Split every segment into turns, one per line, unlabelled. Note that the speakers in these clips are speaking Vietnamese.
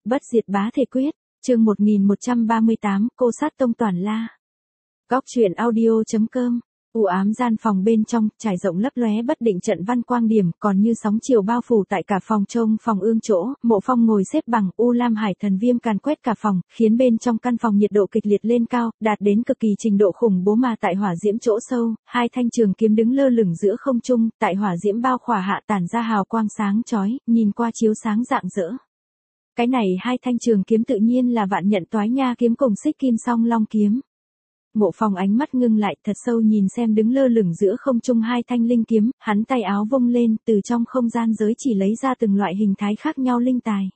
Bất diệt bá thể quyết, chương 1138, cô sát tông Toàn La. Góc truyện audio.com. U ám gian phòng bên trong, trải rộng lấp lóe bất định trận văn quang điểm, còn như sóng chiều bao phủ tại cả phòng trông phòng ương chỗ, Mộ Phong ngồi xếp bằng, u lam hải thần viêm càn quét cả phòng, khiến bên trong căn phòng nhiệt độ kịch liệt lên cao, đạt đến cực kỳ trình độ khủng bố mà tại hỏa diễm chỗ sâu, hai thanh trường kiếm đứng lơ lửng giữa không trung, tại hỏa diễm bao khỏa hạ tản ra hào quang sáng chói, nhìn qua chiếu sáng rạng rỡ. Cái này hai thanh trường kiếm tự nhiên là Vạn Nhận Toái Nha kiếm cùng Xích Kim Song Long kiếm. Mộ Phong ánh mắt ngưng lại thật sâu nhìn xem đứng lơ lửng giữa không trung hai thanh linh kiếm, hắn tay áo vung lên, từ trong không gian giới chỉ lấy ra từng loại hình thái khác nhau linh tài.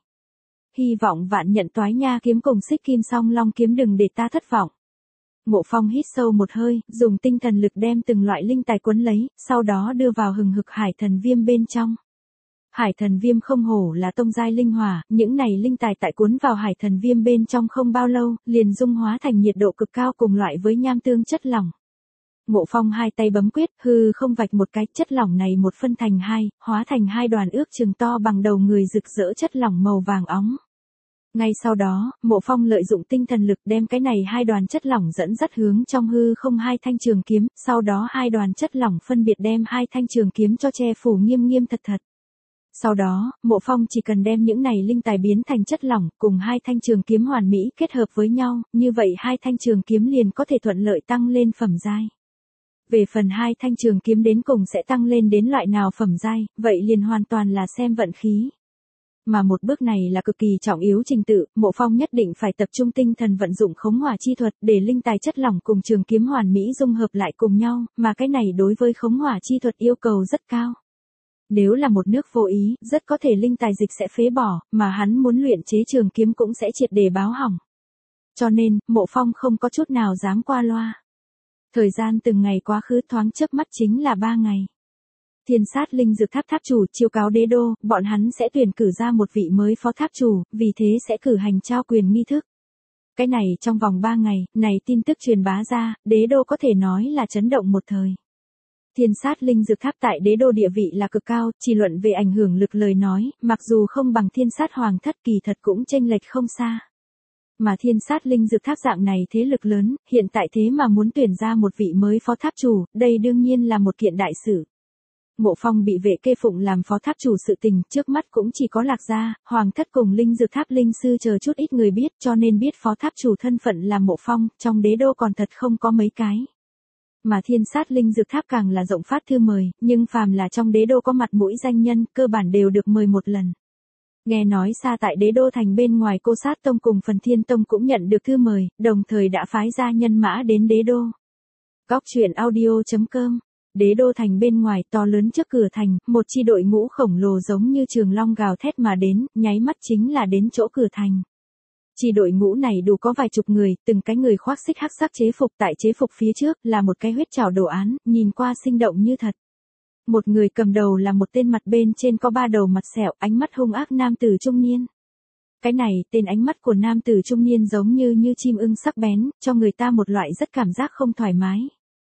Hy vọng Vạn Nhận Toái Nha kiếm cùng Xích Kim Song Long kiếm đừng để ta thất vọng. Mộ Phong hít sâu một hơi, dùng tinh thần lực đem từng loại linh tài cuốn lấy, sau đó đưa vào hừng hực hải thần viêm bên trong. Hải thần viêm không hổ là tông giai linh hỏa, những này linh tài tại cuốn vào hải thần viêm bên trong không bao lâu, liền dung hóa thành nhiệt độ cực cao cùng loại với nham tương chất lỏng. Mộ Phong hai tay bấm quyết, hư không vạch một cái, chất lỏng này một phân thành hai, hóa thành hai đoàn ước chừng to bằng đầu người rực rỡ chất lỏng màu vàng óng. Ngay sau đó, Mộ Phong lợi dụng tinh thần lực đem cái này hai đoàn chất lỏng dẫn dắt hướng trong hư không hai thanh trường kiếm, sau đó hai đoàn chất lỏng phân biệt đem hai thanh trường kiếm cho che phủ nghiêm nghiêm thật thật. Sau đó, Mộ Phong chỉ cần đem những này linh tài biến thành chất lỏng, cùng hai thanh trường kiếm hoàn mỹ kết hợp với nhau, như vậy hai thanh trường kiếm liền có thể thuận lợi tăng lên phẩm giai. Về phần hai thanh trường kiếm đến cùng sẽ tăng lên đến loại nào phẩm giai, vậy liền hoàn toàn là xem vận khí. Mà một bước này là cực kỳ trọng yếu trình tự, Mộ Phong nhất định phải tập trung tinh thần vận dụng khống hỏa chi thuật để linh tài chất lỏng cùng trường kiếm hoàn mỹ dung hợp lại cùng nhau, mà cái này đối với khống hỏa chi thuật yêu cầu rất cao. Nếu là một nước vô ý, rất có thể linh tài dịch sẽ phế bỏ, mà hắn muốn luyện chế trường kiếm cũng sẽ triệt để báo hỏng. Cho nên, Mộ Phong không có chút nào dám qua loa. Thời gian từng ngày quá khứ thoáng chớp mắt chính là 3 ngày. Thiên sát linh dược tháp tháp chủ chiêu cáo đế đô, bọn hắn sẽ tuyển cử ra một vị mới phó tháp chủ, vì thế sẽ cử hành trao quyền nghi thức. Cái này trong vòng 3 ngày, này tin tức truyền bá ra, đế đô có thể nói là chấn động một thời. Thiên sát linh dược tháp tại đế đô địa vị là cực cao, chỉ luận về ảnh hưởng lực lời nói, mặc dù không bằng thiên sát hoàng thất kỳ thật cũng chênh lệch không xa. Mà thiên sát linh dược tháp dạng này thế lực lớn, hiện tại thế mà muốn tuyển ra một vị mới phó tháp chủ, đây đương nhiên là một kiện đại sự. Mộ Phong bị vệ kê phụng làm phó tháp chủ sự tình, trước mắt cũng chỉ có Lạc Gia, hoàng thất cùng linh dược tháp linh sư chờ chút ít người biết, cho nên biết phó tháp chủ thân phận là Mộ Phong, trong đế đô còn thật không có mấy cái. Mà thiên sát linh dược tháp càng là rộng phát thư mời, nhưng phàm là trong đế đô có mặt mũi danh nhân, cơ bản đều được mời một lần. Nghe nói xa tại đế đô thành bên ngoài Cô Sát Tông cùng Phần Thiên Tông cũng nhận được thư mời, đồng thời đã phái ra nhân mã đến đế đô. Góc truyện audio.com. Đế đô thành bên ngoài to lớn trước cửa thành, một chi đội ngũ khổng lồ giống như trường long gào thét mà đến, nháy mắt chính là đến chỗ cửa thành. Chi đội ngũ này đủ có vài chục người, từng cái người khoác xích hắc sắc chế phục, tại chế phục phía trước là một cái huyết trảo đồ án, nhìn qua sinh động như thật. Một người cầm đầu là một tên mặt bên trên có 3 đầu mặt sẹo, ánh mắt hung ác nam tử trung niên. Cái này, tên ánh mắt của nam tử trung niên giống như chim ưng sắc bén, cho người ta một loại rất cảm giác không thoải mái.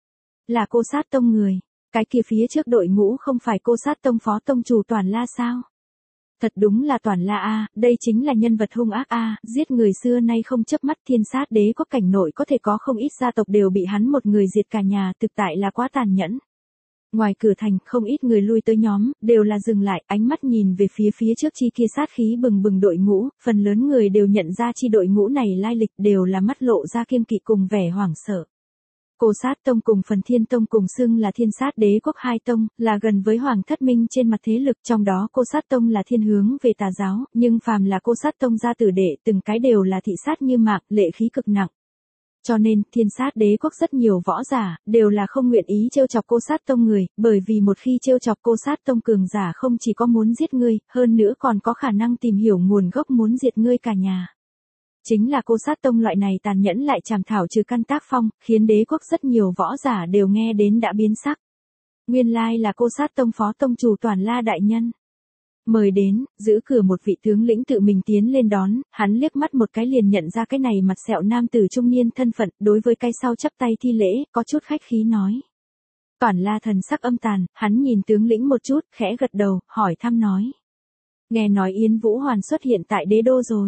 Là Cô Sát Tông người, cái kia phía trước đội ngũ không phải Cô Sát Tông phó tông chủ Toàn La sao? Thật đúng là Toàn La a, đây chính là nhân vật hung ác a, giết người xưa nay không chớp mắt, thiên sát đế quốc cảnh nội có thể có không ít gia tộc đều bị hắn một người diệt cả nhà, thực tại là quá tàn nhẫn. Ngoài cửa thành, không ít người lui tới nhóm, đều là dừng lại, ánh mắt nhìn về phía trước chi kia sát khí bừng bừng đội ngũ, phần lớn người đều nhận ra chi đội ngũ này lai lịch, đều là mắt lộ ra kiêng kỵ cùng vẻ hoảng sợ. Cô Sát Tông cùng Phần Thiên Tông cùng xưng là thiên sát đế quốc hai tông, là gần với Hoàng thất minh trên mặt thế lực, trong đó Cô Sát Tông là thiên hướng về tà giáo, nhưng phàm là Cô Sát Tông gia tử đệ, từng cái đều là thị sát như mạc, lệ khí cực nặng. Cho nên, thiên sát đế quốc rất nhiều võ giả, đều là không nguyện ý trêu chọc Cô Sát Tông người, bởi vì một khi trêu chọc Cô Sát Tông cường giả không chỉ có muốn giết ngươi, hơn nữa còn có khả năng tìm hiểu nguồn gốc muốn diệt ngươi cả nhà. Chính là Cô Sát Tông loại này tàn nhẫn lại chảm thảo trừ căn tác phong, khiến đế quốc rất nhiều võ giả đều nghe đến đã biến sắc. Nguyên lai là Cô Sát Tông phó tông chủ Toàn La đại nhân. Mời đến, giữ cửa một vị tướng lĩnh tự mình tiến lên đón, hắn liếc mắt một cái liền nhận ra cái này mặt sẹo nam tử trung niên thân phận, đối với cái sau chắp tay thi lễ, có chút khách khí nói. Toàn La thần sắc âm tàn, hắn nhìn tướng lĩnh một chút, khẽ gật đầu, hỏi thăm nói. Nghe nói Yến Vũ Hoàn xuất hiện tại đế đô rồi.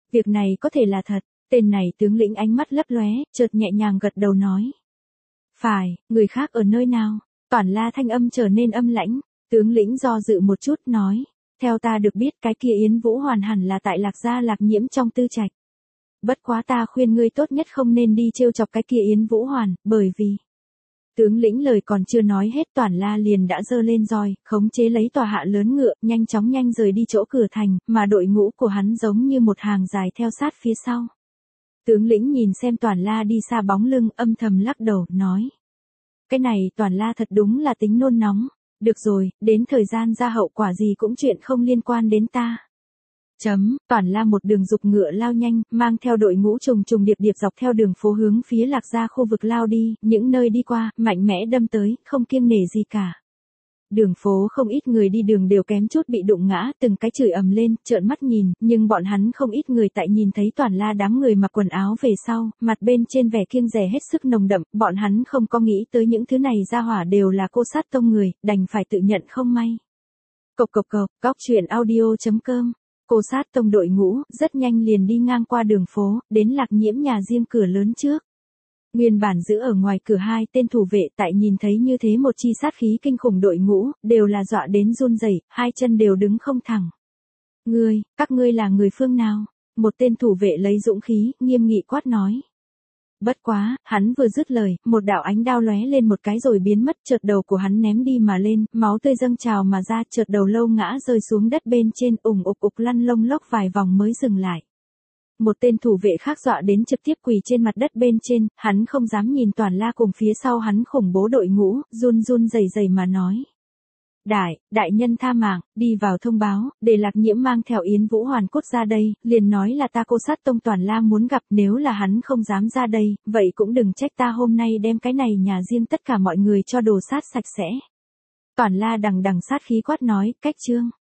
Việc này có thể là thật, tên này tướng lĩnh ánh mắt lấp lóe, chợt nhẹ nhàng gật đầu nói. Phải, người khác ở nơi nào? Toản La thanh âm trở nên âm lãnh, tướng lĩnh do dự một chút nói. Theo ta được biết cái kia Yến Vũ Hoàn hẳn là tại Lạc Gia Lạc Nhiễm trong tư trạch. Bất quá ta khuyên ngươi tốt nhất không nên đi trêu chọc cái kia Yến Vũ Hoàn, bởi vì... Tướng lĩnh lời còn chưa nói hết Toản La liền đã giơ lên roi, khống chế lấy tòa hạ lớn ngựa, nhanh chóng rời đi chỗ cửa thành, mà đội ngũ của hắn giống như một hàng dài theo sát phía sau. Tướng lĩnh nhìn xem Toản La đi xa bóng lưng, âm thầm lắc đầu, nói. Cái này Toản La thật đúng là tính nôn nóng. Được rồi, đến thời gian ra hậu quả gì cũng chuyện không liên quan đến ta. Toản La một đường dục ngựa lao nhanh, mang theo đội ngũ trùng trùng điệp điệp dọc theo đường phố hướng phía Lạc Gia khu vực lao đi, những nơi đi qua, mạnh mẽ đâm tới, không kiêng nể gì cả. Đường phố không ít người đi đường đều kém chút bị đụng ngã, từng cái chửi ầm lên, trợn mắt nhìn, nhưng bọn hắn không ít người tại nhìn thấy Toản La đám người mặc quần áo về sau, mặt bên trên vẻ kiêng dè hết sức nồng đậm, bọn hắn không có nghĩ tới những thứ này ra hỏa đều là cô sát tông người, đành phải tự nhận không may. Cộc, Góc Truyện Audio.com. Cô sát tông đội ngũ, rất nhanh liền đi ngang qua đường phố, đến Lạc Nhiễm nhà riêng cửa lớn trước. Nguyên bản giữ ở ngoài cửa hai tên thủ vệ tại nhìn thấy như thế một chi sát khí kinh khủng đội ngũ, đều là dọa đến run rẩy, hai chân đều đứng không thẳng. Các ngươi là người phương nào? Một tên thủ vệ lấy dũng khí, nghiêm nghị quát nói. Bất quá, hắn vừa dứt lời, một đạo ánh đao lóe lên một cái rồi biến mất, chợt đầu của hắn ném đi mà lên, máu tươi dâng trào mà ra, chợt đầu lâu ngã rơi xuống đất bên trên, ục lăn lông lốc vài vòng mới dừng lại. Một tên thủ vệ khác dọa đến trực tiếp quỳ trên mặt đất bên trên, hắn không dám nhìn Toản La cùng phía sau hắn khủng bố đội ngũ, run rẩy mà nói. Đại nhân tha mạng, đi vào thông báo, để Lạc Nhiễm mang theo Yến Vũ Hoàn cốt ra đây, liền nói là ta cô sát tông Toản La muốn gặp, nếu là hắn không dám ra đây, vậy cũng đừng trách ta hôm nay đem cái này nhà riêng tất cả mọi người cho đồ sát sạch sẽ. Toản La đằng sát khí quát nói, cách chương.